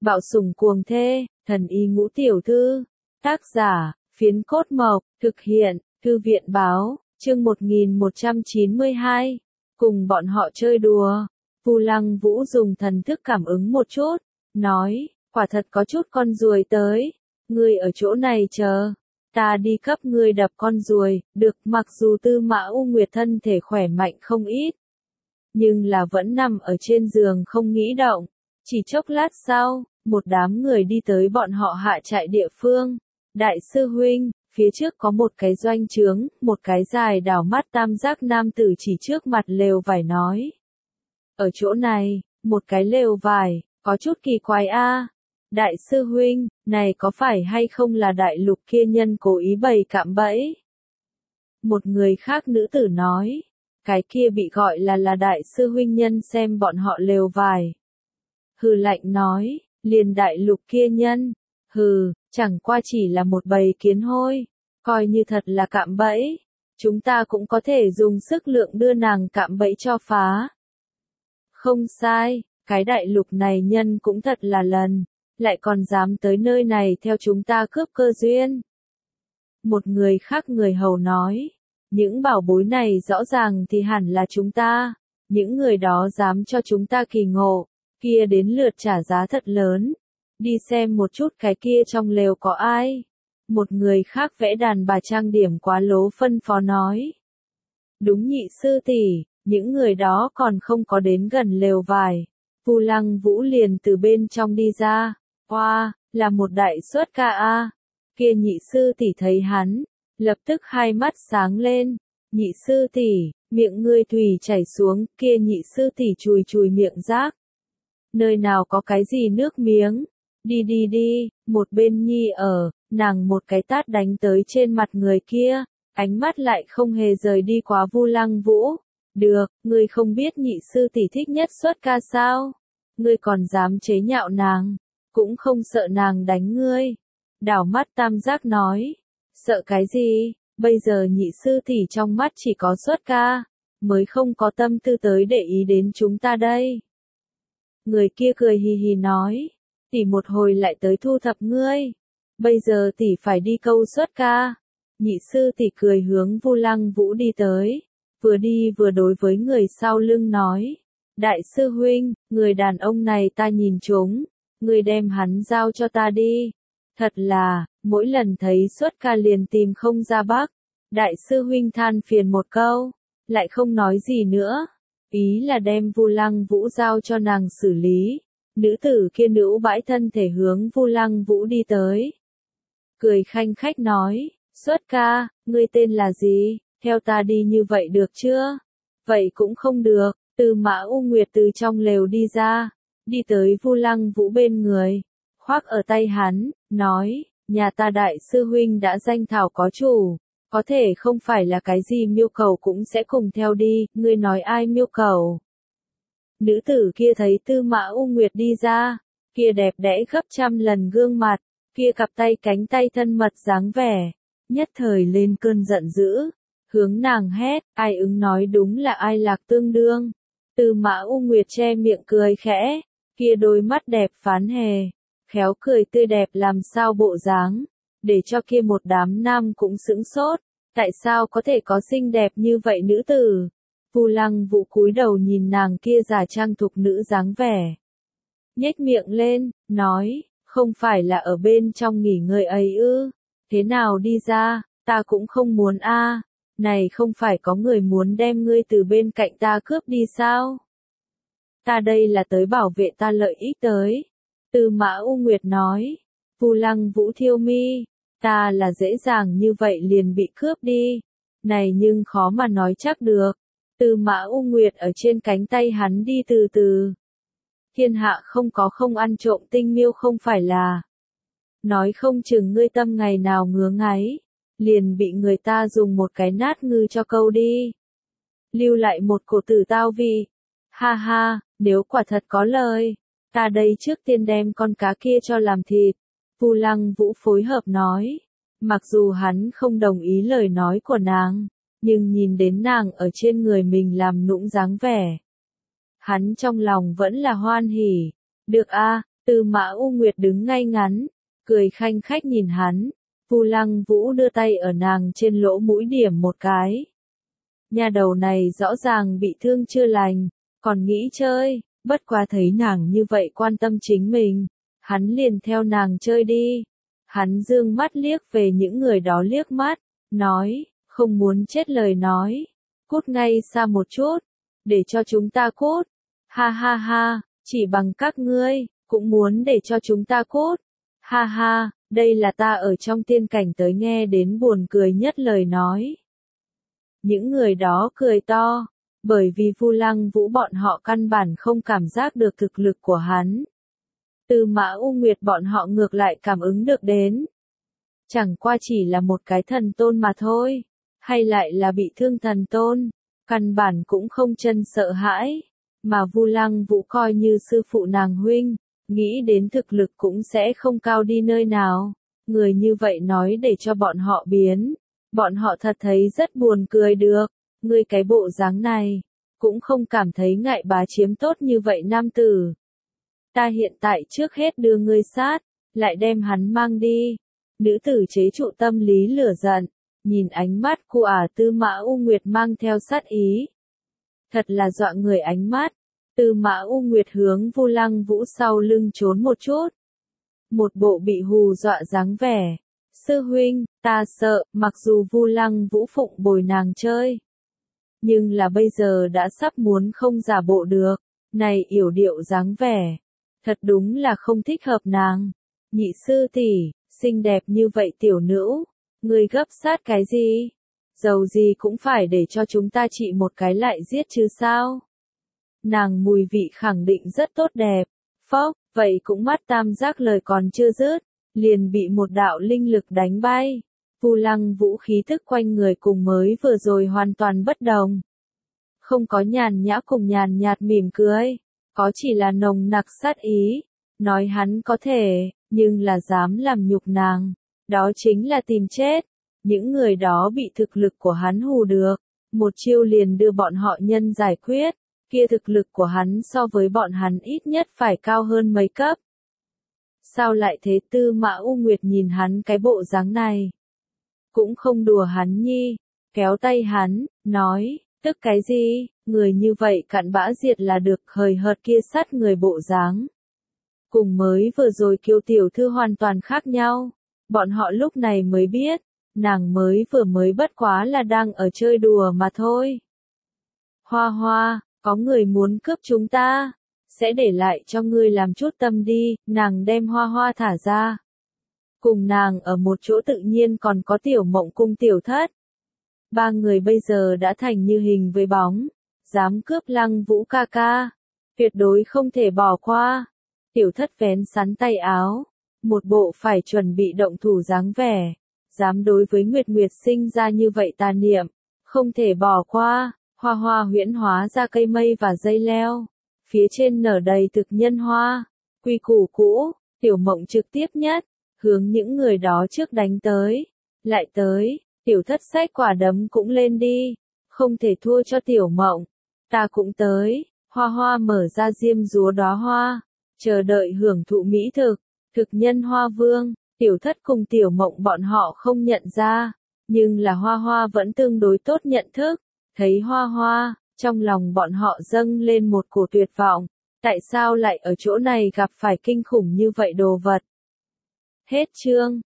Bạo sủng cuồng thê, thần y ngũ tiểu thư. Tác giả, Phiến Cốt Mộc, thực hiện, Thư viện báo, chương 1192. Cùng bọn họ chơi đùa. Vu Lăng Vũ dùng thần thức cảm ứng một chút, nói, quả thật có chút con ruồi tới. Ngươi ở chỗ này chờ. Ta đi cấp ngươi đập con ruồi, được. Mặc dù Tư Mã U Nguyệt thân thể khỏe mạnh không ít, nhưng là vẫn nằm ở trên giường không nghĩ động. Chỉ chốc lát sau, một đám người đi tới bọn họ hạ trại địa phương. Đại sư huynh, phía trước có một cái doanh trướng, một cái dài đảo mắt tam giác nam tử chỉ trước mặt lều vải nói. Ở chỗ này, một cái lều vải, có chút kỳ quái a. Đại sư huynh, này có phải hay không là đại lục kia nhân cố ý bày cạm bẫy? Một người khác nữ tử nói, cái kia bị gọi là đại sư huynh nhân xem bọn họ lều vải. Hừ lạnh nói, liền đại lục kia nhân, hừ, chẳng qua chỉ là một bầy kiến hôi, coi như thật là cạm bẫy, chúng ta cũng có thể dùng sức lượng đưa nàng cạm bẫy cho phá. Không sai, cái đại lục này nhân cũng thật là lần, lại còn dám tới nơi này theo chúng ta cướp cơ duyên. Một người khác người hầu nói, những bảo bối này rõ ràng thì hẳn là chúng ta, những người đó dám cho chúng ta kỳ ngộ, kia đến lượt trả giá thật lớn. Đi xem một chút cái kia trong lều có ai. Một người khác vẽ đàn bà trang điểm quá lố phân phó nói. Đúng nhị sư tỷ, những người đó còn không có đến gần lều vải. Vu Lăng Vũ liền từ bên trong đi ra. Hoa, là một đại xuất ca a. Kia nhị sư tỷ thấy hắn, lập tức hai mắt sáng lên. Nhị sư tỷ, miệng ngươi thủy chảy xuống, kia nhị sư tỷ chùi chùi miệng rác. Nơi nào có cái gì nước miếng? Đi đi đi, một bên nhi ở, nàng một cái tát đánh tới trên mặt người kia, ánh mắt lại không hề rời đi quá Vu Lăng Vũ. Được, ngươi không biết nhị sư tỷ thích nhất xuất ca sao? Ngươi còn dám chế nhạo nàng, cũng không sợ nàng đánh ngươi. Đảo mắt tam giác nói, sợ cái gì, bây giờ nhị sư tỷ trong mắt chỉ có xuất ca, mới không có tâm tư tới để ý đến chúng ta đây. Người kia cười hì hì nói, tỷ một hồi lại tới thu thập ngươi, bây giờ tỷ phải đi câu xuất ca. Nhị sư tỷ cười hướng Vu Lăng Vũ đi tới, vừa đi vừa đối với người sau lưng nói, đại sư huynh, người đàn ông này ta nhìn trúng, người đem hắn giao cho ta đi. Thật là, mỗi lần thấy xuất ca liền tìm không ra bắc. Đại sư huynh than phiền một câu, lại không nói gì nữa. Ý là đem Vu Lăng Vũ giao cho nàng xử lý. Nữ tử kia nữ bãi thân thể hướng Vu Lăng Vũ đi tới. Cười khanh khách nói, xuất ca, ngươi tên là gì, theo ta đi như vậy được chưa? Vậy cũng không được. Tư Mã U Nguyệt từ trong lều đi ra, đi tới Vu Lăng Vũ bên người, khoác ở tay hắn, nói, nhà ta đại sư huynh đã danh thảo có chủ, có thể không phải là cái gì miêu cầu cũng sẽ cùng theo đi, ngươi nói ai miêu cầu. Nữ tử kia thấy Tư Mã U Nguyệt đi ra, kia đẹp đẽ gấp trăm lần gương mặt, kia cặp tay cánh tay thân mật dáng vẻ, nhất thời lên cơn giận dữ, hướng nàng hét, ai ứng nói đúng là ai lạc tương đương. Tư Mã U Nguyệt che miệng cười khẽ, kia đôi mắt đẹp phán hề, khéo cười tươi đẹp làm sao bộ dáng, để cho kia một đám nam cũng sững sốt, tại sao có thể có xinh đẹp như vậy nữ tử. Vu Lăng Vũ cúi đầu nhìn nàng kia giả trang thục nữ dáng vẻ, nhếch miệng lên, nói, không phải là ở bên trong nghỉ ngơi ấy ư, thế nào đi ra, ta cũng không muốn a. Này không phải có người muốn đem ngươi từ bên cạnh ta cướp đi sao? Ta đây là tới bảo vệ ta lợi ích tới. Tư Mã U Nguyệt nói. Vu Lăng Vũ thiêu mi. Ta là dễ dàng như vậy liền bị cướp đi. Này nhưng khó mà nói chắc được. Tư Mã U Nguyệt ở trên cánh tay hắn đi từ từ. Thiên hạ không có không ăn trộm tinh miêu không phải là. Nói không chừng ngươi tâm ngày nào ngứa ngáy, liền bị người ta dùng một cái nát ngư cho câu đi. Lưu lại một cổ tử tao vị. Ha ha, nếu quả thật có lời, ta đây trước tiên đem con cá kia cho làm thịt. Vu Lăng Vũ phối hợp nói. Mặc dù hắn không đồng ý lời nói của nàng, nhưng nhìn đến nàng ở trên người mình làm nũng dáng vẻ, hắn trong lòng vẫn là hoan hỉ. Được a, Tư Mã U Nguyệt đứng ngay ngắn, cười khanh khách nhìn hắn. Vu Lăng Vũ đưa tay ở nàng trên lỗ mũi điểm một cái. Nhà đầu này rõ ràng bị thương chưa lành, còn nghĩ chơi, bất quá thấy nàng như vậy quan tâm chính mình, hắn liền theo nàng chơi đi. Hắn dương mắt liếc về những người đó liếc mắt, nói, không muốn chết lời nói, cút ngay xa một chút, để cho chúng ta cút. Ha ha ha, chỉ bằng các ngươi, cũng muốn để cho chúng ta cút. Ha ha, đây là ta ở trong tiên cảnh tới nghe đến buồn cười nhất lời nói. Những người đó cười to, bởi vì Vu Lăng Vũ bọn họ căn bản không cảm giác được thực lực của hắn. Tư Mã U Nguyệt bọn họ ngược lại cảm ứng được đến. Chẳng qua chỉ là một cái thần tôn mà thôi, hay lại là bị thương thần tôn, căn bản cũng không chân sợ hãi, mà Vu Lăng Vũ coi như sư phụ nàng huynh, nghĩ đến thực lực cũng sẽ không cao đi nơi nào. Người như vậy nói để cho bọn họ biến, bọn họ thật thấy rất buồn cười được, ngươi cái bộ dáng này, cũng không cảm thấy ngại bá chiếm tốt như vậy nam tử. Ta hiện tại trước hết đưa ngươi sát, lại đem hắn mang đi. Nữ tử chế trụ tâm lý lửa giận, nhìn ánh mắt của Tư Mã U Nguyệt mang theo sát ý. Thật là dọa người ánh mắt. Tư Mã U Nguyệt hướng Vu Lăng Vũ sau lưng trốn một chút. Một bộ bị hù dọa dáng vẻ. Sư huynh, ta sợ, mặc dù Vu Lăng Vũ phụng bồi nàng chơi. Nhưng là bây giờ đã sắp muốn không giả bộ được. Này yểu điệu dáng vẻ. Thật đúng là không thích hợp nàng. Nhị sư tỷ, xinh đẹp như vậy tiểu nữ, ngươi gấp sát cái gì? Dầu gì cũng phải để cho chúng ta trị một cái lại giết chứ sao? Nàng mùi vị khẳng định rất tốt đẹp. Phốc, vậy cũng mắt tam giác lời còn chưa dứt, liền bị một đạo linh lực đánh bay. Vu Lăng Vũ khí thức quanh người cùng mới vừa rồi hoàn toàn bất đồng. Không có nhàn nhã cùng nhàn nhạt mỉm cười, có chỉ là nồng nặc sát ý. Nói hắn có thể, nhưng là dám làm nhục nàng, đó chính là tìm chết. Những người đó bị thực lực của hắn hù được, một chiêu liền đưa bọn họ nhân giải quyết, kia thực lực của hắn so với bọn hắn ít nhất phải cao hơn mấy cấp. Sao lại thế? Tư Mã U Nguyệt nhìn hắn cái bộ dáng này, cũng không đùa hắn nhi, kéo tay hắn, nói, tức cái gì, người như vậy cặn bã diệt là được, hời hợt kia sát người bộ dáng. Cùng mới vừa rồi Kiều tiểu thư hoàn toàn khác nhau, bọn họ lúc này mới biết, nàng mới bất quá là đang ở chơi đùa mà thôi. Hoa Hoa, có người muốn cướp chúng ta, sẽ để lại cho ngươi làm chút tâm đi. Nàng đem Hoa Hoa thả ra. Cùng nàng ở một chỗ tự nhiên còn có Tiểu Mộng cùng Tiểu Thất. Ba người bây giờ đã thành như hình với bóng, dám cướp Lăng Vũ ca ca, tuyệt đối không thể bỏ qua. Tiểu Thất vén sắn tay áo, một bộ phải chuẩn bị động thủ dáng vẻ, dám đối với Nguyệt Nguyệt sinh ra như vậy tà niệm, không thể bỏ qua. Hoa Hoa huyễn hóa ra cây mây và dây leo, phía trên nở đầy thực nhân hoa, quy củ cũ. Tiểu Mộng trực tiếp nhất, hướng những người đó trước đánh tới, lại tới. Tiểu Thất xách quả đấm cũng lên đi, không thể thua cho Tiểu Mộng. Ta cũng tới. Hoa Hoa mở ra diêm dúa đóa hoa, chờ đợi hưởng thụ mỹ thực. Thực nhân hoa vương, Tiểu Thất cùng Tiểu Mộng bọn họ không nhận ra, nhưng là Hoa Hoa vẫn tương đối tốt nhận thức. Thấy Hoa Hoa, trong lòng bọn họ dâng lên một cổ tuyệt vọng. Tại sao lại ở chỗ này gặp phải kinh khủng như vậy đồ vật? Hết chương.